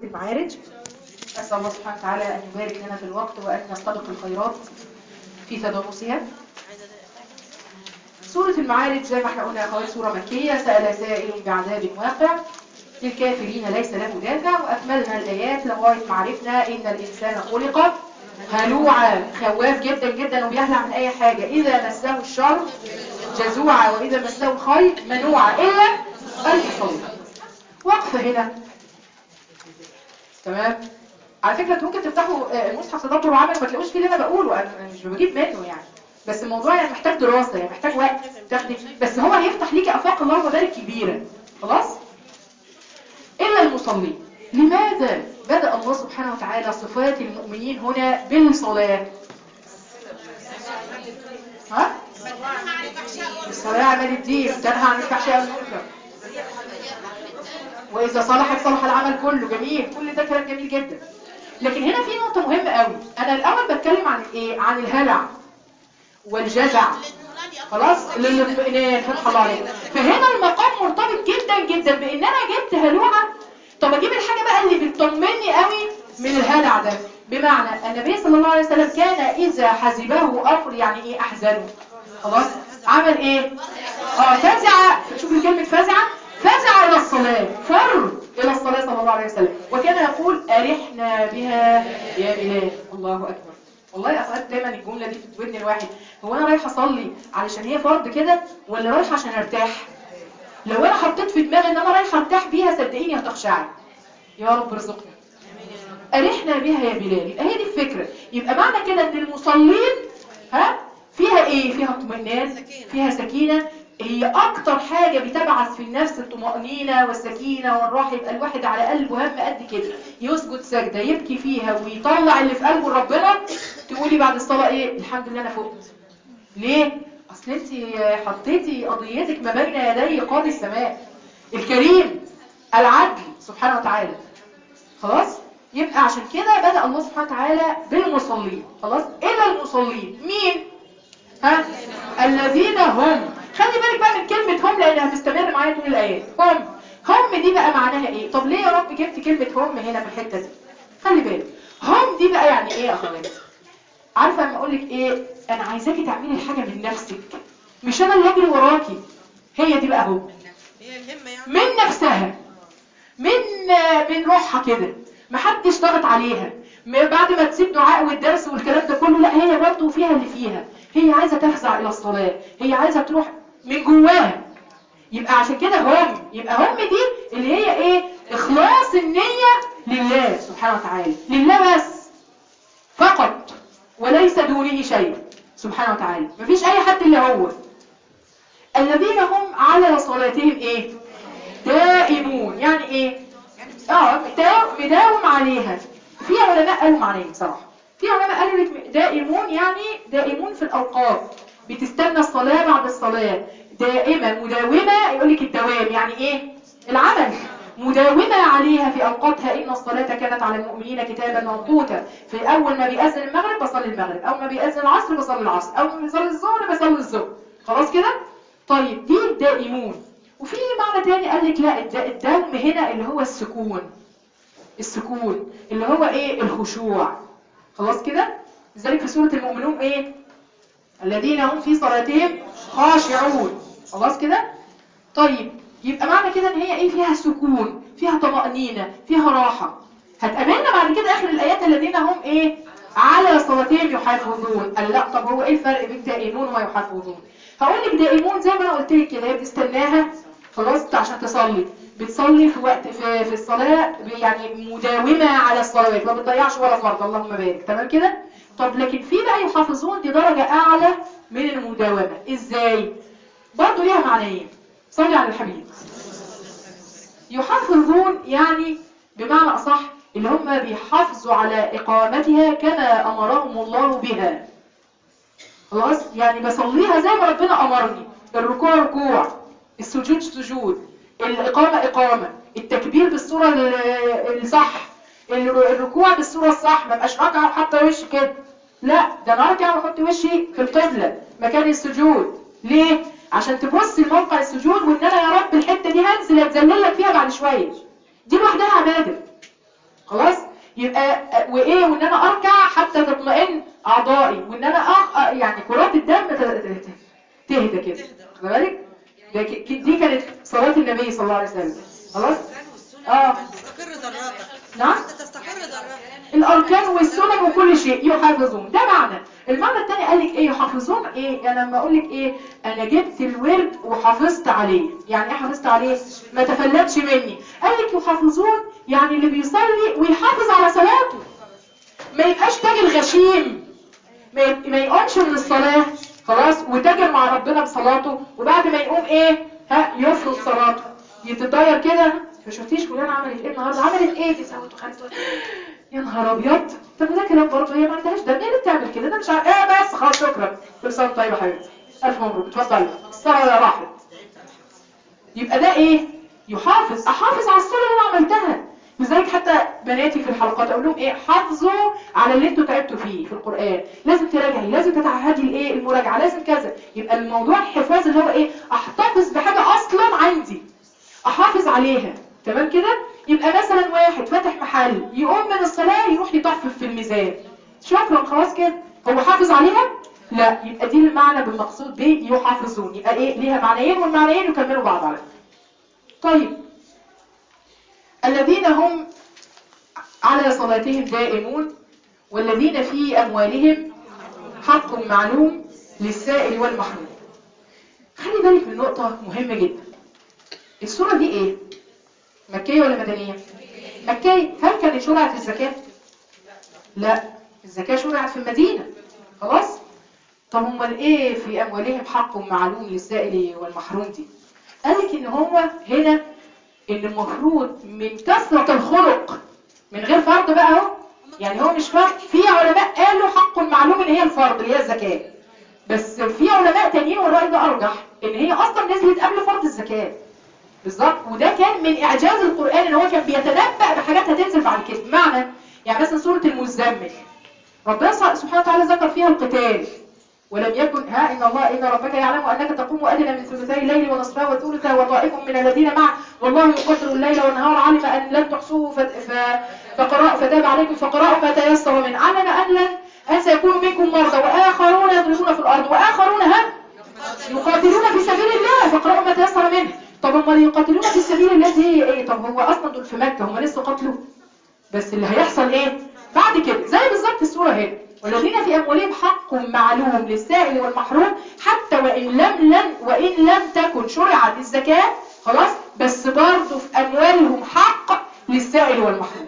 المعارج. أسأل الله سبحانه وتعالى أن يبارك لنا في الوقت وأن نستبق الخيرات في تدرسها. سورة المعارج زي ما احنا قلنا يا أخوات سورة مكية. سأل سائل بعذاب واقع للكافرين ليس له دافع. وأكملنا الآيات لغاية ما عرفنا إن الإنسان خلق هلوعا، خواف جدا جدا وبيهلع من أي حاجة. إذا مسه الشر جزوعا وإذا مسه الخير منوعا إلا المصلين. وقفة هنا تمام. على فكرة انتوا ممكن تفتحوا المصحف تدبروا عمل ما تلاقوش فيه اللي انا بقوله، انا مش بجيب منه يعني، بس الموضوع يعني محتاج دراسة، يعني محتاج وقت تاخدي، بس هو هيفتح ليكي افاق الله ومدارك كبيرة. خلاص. الا المصلين. لماذا بدأ الله سبحانه وتعالى صفات المؤمنين هنا بالصلاة؟ ها؟ الصلاة عماد الدين، تنهى عن الفحشاء والمنكر، وإذا صلحت صلح العمل كله. جميل، كل ده كلام جميل جدا. لكن هنا في نقطة مهمة قوي. أنا الأول بتكلم عن إيه؟ عن الهلع والجزع. خلاص، للاطمئنان. فتح الله عليك. فهنا المقام مرتبط جدا جدا بإن أنا جبت هلوعة. طب أجيب الحاجة بقى اللي بتطمني قوي من الهلع ده. بمعنى النبي صلى الله عليه وسلم كان إذا حزبه أمر، يعني إيه أحزنه؟ خلاص، عمل إيه؟ فزع. شوف كلمة فزع. فزع إلى الصلاة، فر إلى الصلاة صلى الله عليه وسلم. وكان يقول أرحنا بها يا بلال. الله أكبر. والله يا أخوات دايما الجملة دي في ودن الواحد. هو أنا رايح أصلي علشان هي فرض كده ولا رايح عشان أرتاح؟ لو أنا حطيت في دماغي إن أنا رايح أرتاح بيها صدقيني هتخشعي. يا رب رزقنا. أرحنا بها يا بلال. يبقى هي دي الفكرة. يبقى معنى كده إن المصلين فيها إيه؟ فيها اطمئنان، فيها سكينة. هي أكتر حاجة بتبعث في النفس الطمأنينة والسكينة والراحة. يبقى الواحد على قلبه هم قد كده يسجد سجدة يبكي فيها ويطلع اللي في قلبه لربنا. تقولي بعد الصلاة إيه؟ الحمد لله أنا فقت. ليه؟ أصل أنت حطيتي قضيتك ما بين يدي قاضي السماء الكريم العدل سبحانه وتعالى. خلاص؟ يبقى عشان كده بدأ الله سبحانه وتعالى بالمصلين. خلاص؟ إلا المصلين مين؟ الذين هم. خلي بالك بقى من كلمة هم لأنها هتستمر معايا طول الآيات. هم دي بقى معناها إيه؟ طب ليه يا رب جبت كلمة هم هنا في الحتة دي؟ خلي بالك هم دي بقى يعني إيه يا أخواتي؟ عارفة لما أقولك إيه؟ أنا عايزاكي تعملي الحاجة من نفسك، مش أنا اللي أجري وراكي. هي دي بقى هم. هي الهمة يعني. من نفسها، من روحها كده، محدش ضغط عليها. بعد ما تسيب دعاء والدرس والكلام ده كله، لا هي برضو فيها اللي فيها. هي عايزة تفزع إلى الصلاة، هي عايزة تروح من جواها. يبقى عشان كده هم. يبقى هم دي اللي هي ايه؟ إخلاص النية لله سبحانه وتعالى، لله بس فقط وليس دونه شيء سبحانه وتعالى. مفيش أي حد إلا هو. الذين هم على صلاتهم ايه؟ دائمون. يعني ايه؟ مداوم عليها. في علماء قالوا معنيه صراحة. في علماء قالوا لك دائمون يعني دائمون في الأوقات، بتستنى الصلاة بعد الصلاة، دائمة مداومة. يقول لك الدوام يعني ايه؟ العمل. مداومة عليها في أوقاتها. إن الصلاة كانت على المؤمنين كتابا موقوتا. في أول ما بيأذن المغرب بصلي المغرب، أول ما بيأذن العصر بصلي العصر، أول ما بيصلي الظهر بصلي الظهر. خلاص كده؟ طيب دي الدائمون. وفي معنى تاني قال لك لا، الدوم هنا اللي هو السكون. السكون اللي هو ايه؟ الخشوع. خلاص كده؟ لذلك في سورة المؤمنون ايه؟ الذين هم في صلاتهم خاشعون. خلاص كده؟ طيب يبقى معنى كده ان هي ايه؟ فيها سكون، فيها طمأنينة، فيها راحة. هتقابلنا بعد كده اخر الايات الذين هم ايه؟ على صلاتهم يحافظون. قال لا، طب هو ايه الفرق بين دائمون ويحافظون؟ هقول لك دائمون زي ما انا قلت لك كده، هي بتستناها خلاص عشان تصلي، بتصلي في وقت في الصلاة، يعني مداومة على الصلوات، ما بتضيعش ولا فرض، اللهم بارك. تمام كده؟ طب لكن في بقى يحافظون، دي درجة اعلى من المداومة. ازاي؟ برضو ليها معنيين. صلي على الحبيب. يحافظون يعني بمعنى أصح اللي هم بيحافظوا على إقامتها كما أمرهم الله بها. خلاص؟ يعني بصليها زي ما ربنا أمرني. الركوع ركوع، السجود سجود، الإقامة إقامة، التكبير بالصورة الصح، الركوع بالصورة الصح. ما بقاش راكعة وحاطة وشي كده، لا ده انا اركع واحط وشي في القبلة مكان السجود. ليه؟ عشان تبص لموقع السجود وان انا يا رب الحتة دي هنزل اتذلل لك فيها بعد شوية. دي لوحدها عبادة. يبقى وايه، وان انا اركع حتى تطمئن اعضائي، وان انا يعني كرات الدم تهدى كده. خد بالك دي كانت صلاة النبي صلى الله عليه وسلم. خلاص تستقر ذراتك. نعم حتى تستقر ذراتك. الاركان والسنن وكل شيء يحافظون. ده معنى. المعنى الثاني قال لك ايه يحافظون؟ ايه يعني لما اقول لك ايه انا جبت الورد وحافظت عليه، يعني ايه حافظت عليه؟ ما تفلتش مني. قال لك يحافظون يعني اللي بيصلي ويحافظ على صلاته، ما يبقاش تاجر غشيم، ما يقومش من الصلاة خلاص وتاجر مع ربنا بصلاته، وبعد ما يقوم ايه يفرض صلاته يتطير كده. ما شفتيش فلان عملت ايه النهارده، عملت ايه دي، سوت وخلت، يا نهار ابيض. طب ده كلام برضه، هي ما عندهاش ده، مين اللي بتعمل كده؟ انا مش عارف بس خلاص شكرا، كل سنه طيبه حبيبتي، الف مبروك، اتفضلي الصلاه راحت. يبقى ده ايه؟ يحافظ، احافظ على الصلاه اللي انا عملتها. لذلك حتى بناتي في الحلقات اقول لهم ايه، حافظوا على اللي انتوا تعبتوا فيه في القران، لازم تراجعي، لازم تتعهدي الايه المراجعه، لازم كذا. يبقى الموضوع الحفاظ اللي هو ايه، احتفظ بحاجه اصلا عندي احافظ عليها. تمام كده؟ يبقى مثلا واحد فاتح محل يقوم من الصلاه يروح يطفف في الميزان، شكرا خلاص كده، هو حافظ عليها؟ لا. يبقى دي المعنى بالمقصود به يحافظون. يبقى ايه، ليها معنيين والمعنيين يكملوا بعض على فكرة. طيب الذين هم على صلاتهم دائمون والذين في أموالهم حق معلوم للسائل والمحروم. خلي بالك من نقطة مهمة جدا. السورة دي ايه؟ مكية ولا مدنية؟ مكية. هل كانت شرعت الزكاة؟ لا، الزكاة شرعت في المدينة. خلاص؟ طب امال ايه في أموالهم حق معلوم للسائل والمحروم دي؟ قالك ان هو هنا ان المفروض من كثرة الخلق من غير فرض بقى اهو، يعني هو مش فرض. في علماء قالوا حق معلوم ان هي الفرض اللي هي الزكاة، بس في علماء تانيين والرأي ده ارجح ان هي اصلا نزلت قبل فرض الزكاة بالظبط. وده كان من اعجاز القرآن ان هو كان بيتنبأ بحاجات هتنزل بعد كده. بمعنى يعني مثلا سورة المزمل ربنا سبحانه وتعالى ذكر فيها القتال، ولم يكن ان الله ان ربك يعلم انك تقوم ادنى من ثلثي الليل ونصفه وثلثه وطائف من الذين معه والله يقدر الليل والنهار علم ان لن تحصوه فقرأوا فتاب عليكم فقرأوا ما تيسر منه، علم ان سيكون منكم مرضى واخرون يضربون في الارض واخرون يقاتلون في سبيل الله فقرأوا ما تيسر منه. طب هم اللي يقاتلون في سبيل الله دي هي ايه؟ طب هو اصلا دول في مكة هم لسه قتلوا، بس اللي هيحصل ايه بعد كده زي بالظبط السورة هنا، والذين في أموالهم حق معلوم للسائل والمحروم حتى وإن لم تكن شرعت الزكاة خلاص، بس برضه في أموالهم حق للسائل والمحروم.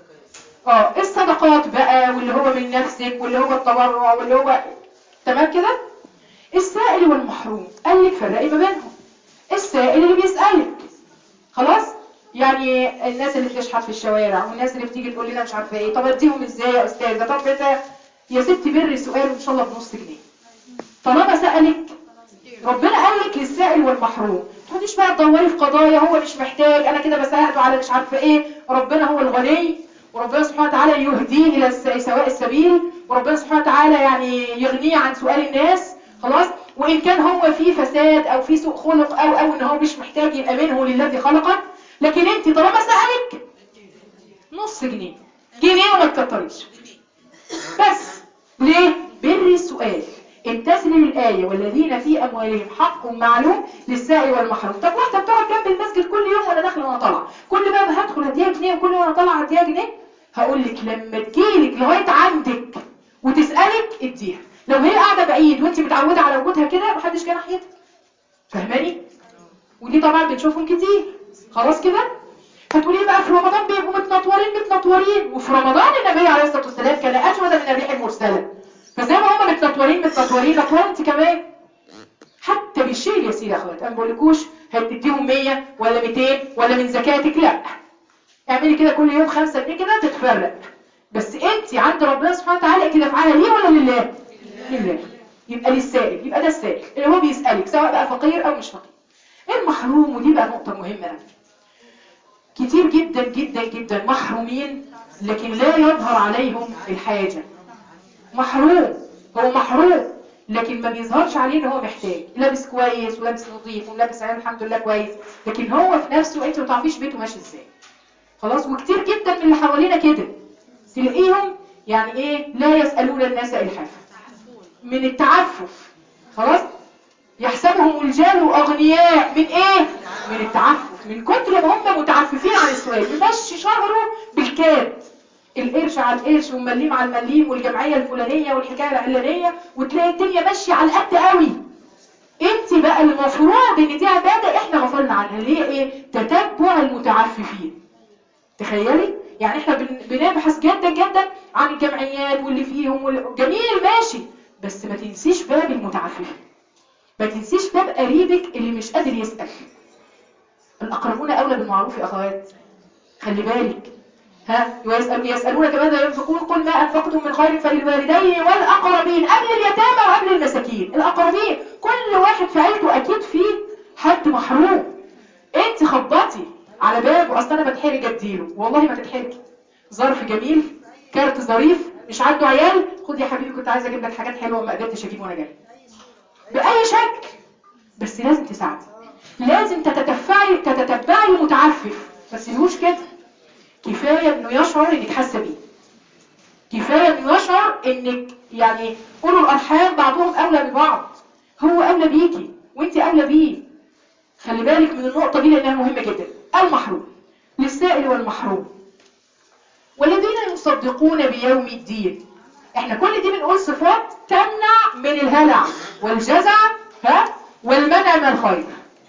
الصدقات بقى واللي هو من نفسك واللي هو التبرع واللي هو تمام كده. السائل والمحروم قال لك فرقي ما بينهم. السائل اللي بيسألك خلاص، يعني الناس اللي بتشحت في الشوارع والناس اللي بتيجي تقول لنا مش عارفه ايه، طب اديهم ازاي يا استاذه؟ طب ده يا ستي بري سؤال وان شاء الله بنص جنيه طالما سالك. ربنا قال لك للسائل والمحروم، ما تقعديش بقى تدوري في قضايا هو مش محتاج، انا كده بساعده على مش عارفه ايه. ربنا هو الغني، وربنا سبحانه وتعالى يهديه الى سواء السبيل، وربنا سبحانه وتعالى يعني يغنيه عن سؤال الناس خلاص. وان كان هو في فساد او في سوء خلق او ان هو مش محتاج يبقى منه للذي خلقك، لكن انت طالما سألك نص جنيه وما تكتريش بس. ليه؟ بر السؤال. امتثلي للآية والذين في أموالهم حق معلوم للسائل والمحروم. طب واحدة بتقعد جنب المسجد كل يوم وانا داخله وانا طالعه، كل ما هدخل هديها جنيه وكل يوم وانا طالعه هديها جنيه، هقول لك لما تجيلك لغايه عندك وتسألك اديها. لو هي قاعده بعيد وانت متعوده على وجودها كده محدش جه ناحيتها. فاهماني؟ ودي طبعا بنشوفهم كتير خلاص كده. هتقولي بقى في رمضان بيبقوا متنطورين، وفي رمضان النبي عليه الصلاه والسلام كان اجود من الريح المرسله، فزي ما هم متنطورين نطوري انت كمان. حتى بالشيء اليسير يا اخوات، انا ما بقولكوش هتديهم 100 ولا 200 ولا من زكاتك، لا، اعملي كده كل يوم 5 جنيه كده تتفرق، بس انت عند ربنا سبحانه وتعالى انت دافعاها ليه ولا لله؟ لله. يبقى للسائل، يبقى ده السائل اللي هو بيسالك سواء بقى فقير او مش فقير. المحروم، ودي بقى نقطه مهمه قوي، كتير جدا جدا جدا محرومين لكن لا يظهر عليهم الحاجة. محروم، هو محروم لكن ما بيظهرش عليه ان هو محتاج، لابس كويس ولابس نظيف ولابس عيال الحمد لله كويس، لكن هو في نفسه انت ما تعرفيش بيته ماشي ازاي خلاص. وكتير جدا من اللي حوالينا كده تلاقيهم يعني ايه لا يسألون الناس إلحافا من التعفف. خلاص، يحسبهم الجاهل أغنياء من ايه؟ من التعفف، من كتر ما هم متعففين عن السؤال. يمشي شهره بالكاد، القرش على القرش والمليم على المليم والجمعية الفلانية والحكاية العلانية، وتلاقي الدنيا ماشية على القد قوي. انت بقى المفروض ان دي عبادة احنا غفلنا عنها، اللي هي ايه؟ تتبع المتعففين. تخيلي يعني احنا بنبحث جدا جدا عن الجمعيات واللي فيهم جميل ماشي، بس ما تنسيش باب المتعففين، ما تنسيش باب قريبك اللي مش قادر يسأل. الأقربون أولى بالمعروف يا أخوات، خلي بالك. ها، يسألونك ماذا ينفقون قل ما أنفقتم من خير فللوالدين والأقربين، قبل اليتامى وقبل المساكين. الأقربين كل واحد في عيلته أكيد فيه حد محروم، انت خبطي على بابه، اصل انا بتحرج اديله. والله ما تتحرجي، ظرف جميل، كارت ظريف، مش عنده عيال، خد يا حبيبي كنت عايزه اجيب لك حاجات حلوه ما قدرتش اجيب وانا جاي، باي شكل. بس لازم تساعدي، لازم تتتبعي المتعفف، ما تسيبوش كده. كفايه انه يشعر انك حاسه بيه، كفايه انه يشعر انك يعني اولو الارحام بعضهم اولى ببعض، هو اولى بيكي وانت اولى بيه. خلي بالك من النقطه دي لانها مهمه جدا. المحروم، للسائل والمحروم، والذين يصدقون بيوم الدين. احنا كل دي بنقول صفات تمنع من الهلع والجزع والمنع من الخير.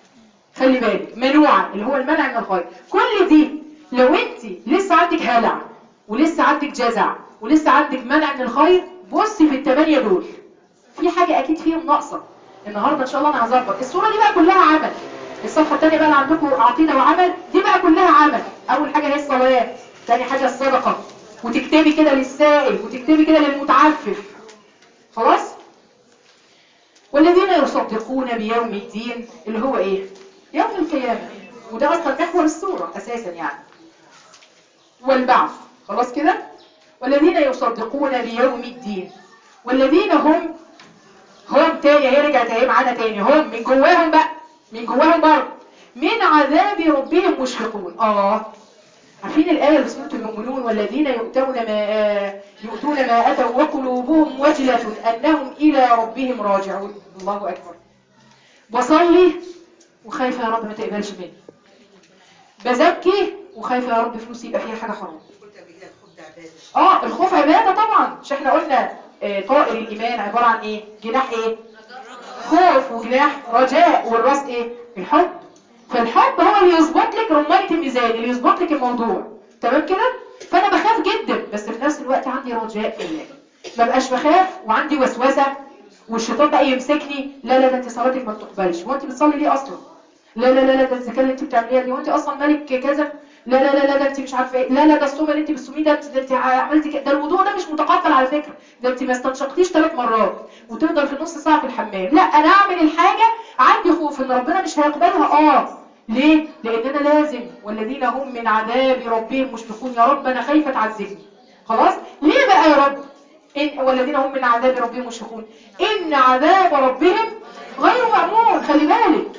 خلي بالك، منوعة اللي هو المنع من الخير. كل دي لو انت لسه عندك هلع ولسه عندك جزع ولسه عندك منع من الخير، بصي في الثمانية دول في حاجة اكيد فيهم ناقصة. النهاردة ان شاء الله انا هظبط الصورة دي بقى كلها عمل. الصفحة الثانية بقى اللي عندكم عقيدة وعمل، دي بقى كلها عمل. اول حاجة هي الصلاة، ثاني حاجة الصدقة، وتكتبي كده للسائل وتكتبي كده للمتعفف. خلاص. والذين يصدقون بيوم الدين اللي هو ايه؟ يوم القيامة، وده اصلا محور السورة اساسا يعني، والبعث. خلاص كده. والذين يصدقون بيوم الدين، والذين هم تاني، هي رجعت اهي معانا تاني، هم من جواهم بقى، من جواهم برضه من عذاب ربهم مشفقون. عارفين الآية اللي سورة المؤمنون؟ والذين يؤتون ما أتوا وقلوبهم وجلة أنهم إلى ربهم راجعون. الله أكبر. بصلي وخايفة يا رب ما تقبلش مني، بزكي وخايفة يا رب فلوسي يبقى فيها حاجة حرام. الخوف عبادة طبعا. مش احنا قلنا طائر الإيمان عبارة عن ايه؟ جناح ايه؟ خوف، وجناح رجاء، والراس ايه؟ الحب. فالحب هو اللي يظبط لك رمانة الميزان، اللي يظبط لك الموضوع. تمام كده؟ فانا بخاف جدا، بس في نفس الوقت عندي رجاء في الله. ما بقاش بخاف وعندي وسوسه والشيطان بقى يمسكني. لا لا، ده انت صلاتك ما بتقبلش، هو انت بتصلي ليه اصلا؟ لا لا لا لا، ده الزكاه اللي انت بتعمليها دي، وانت اصلا مالك كذا. لا لا لا لا، ده انت مش عارفه ايه. لا لا، ده الصوم اللي انت بتصوميه ده انت عملتي كده. ده الوضوء ده مش متقبل على فكره، ده انت ما استنشقتيش 3 مرات وتفضل في نص ساعه في الحمام. لا، انا اعمل الحاجه عندي خوف ان ربنا مش هيقبلها. ليه؟ لان انا لازم. والذين هم من عذاب ربهم مشفقون. يا رب انا خايفه تعذبني. خلاص. ليه بقى يا رب والذين هم من عذاب ربهم مشفقون؟ ان عذاب ربهم غير مأمون. خلي بالك.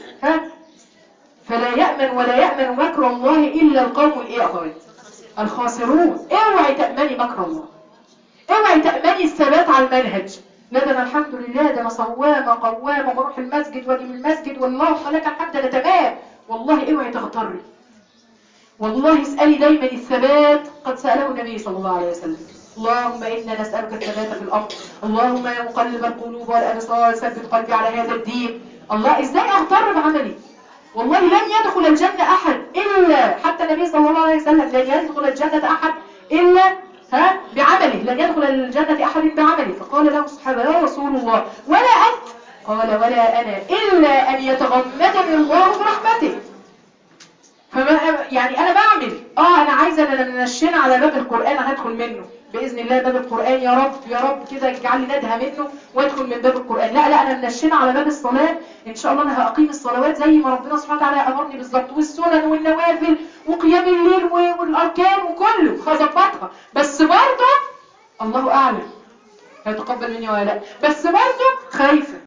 فلا يأمن ولا يأمن مكر الله إلا القوم الخاسرون. اوعي تأمني مكر الله، اوعي تأمني الثبات على المنهج. لا، ده انا الحمد لله، ده انا صوامه قوامه بروح المسجد واجي من المسجد والله لك الحمد، انا تمام. والله اوعي تغتري. والله اسألي دايما الثبات. قد سأله النبي صلى الله عليه وسلم: اللهم إنا نسألك الثبات في الأمر، اللهم يا مقلب القلوب والأبصار ثبت قلبي على هذا الدين. الله، ازاي اغتر بعملي؟ والله لن يدخل الجنة أحد إلا، حتى النبي صلى الله عليه وسلم، لن يدخل الجنة أحد إلا بعمله، لن يدخل الجنة أحد بعمله. فقال له الصحابة: يا رسول الله ولا أنت؟ قال: ولا أنا إلا أن يتغمدني الله برحمته. فما يعني انا بعمل انا عايزه، انا منشنه على باب القرآن هدخل منه باذن الله. باب القرآن يا رب يا رب كده اجعل لي ندهه منه وادخل من باب القرآن. لا لا، انا منشنه على باب الصلاه. ان شاء الله انا هاقيم الصلوات زي ما ربنا سبحانه وتعالى امرني بالظبط، والسنن والنوافل وقيام الليل والاركان وكله هظبطها. بس برضه الله اعلم هيتقبل مني ولا لا، بس برضه خايفه